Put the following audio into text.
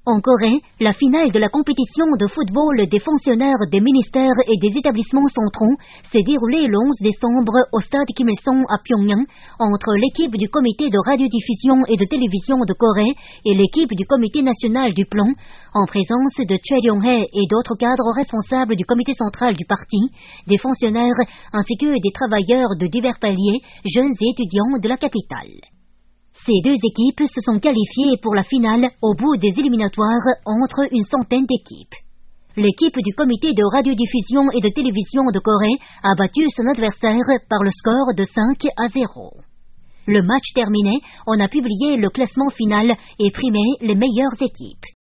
En Corée, la finale de la compétition de football des fonctionnaires des ministères et des établissements centraux s'est déroulée le 11 décembre au stade Kim Il-sung à Pyongyang entre l'équipe du comité de radiodiffusion et de télévision de Corée et l'équipe du comité national du plan, en présence de Choi Ryong-hae et d'autres cadres responsables du comité central du parti, des fonctionnaires ainsi que des travailleurs de divers paliers, jeunes et étudiants de la capitale. Ces deux équipes se sont qualifiées pour la finale au bout des éliminatoires entre une centaine d'équipes. L'équipe du comité de radiodiffusion et de télévision de Corée a battu son adversaire par le score de 5-0. Le match terminé, on a publié le classement final et primé les meilleures équipes.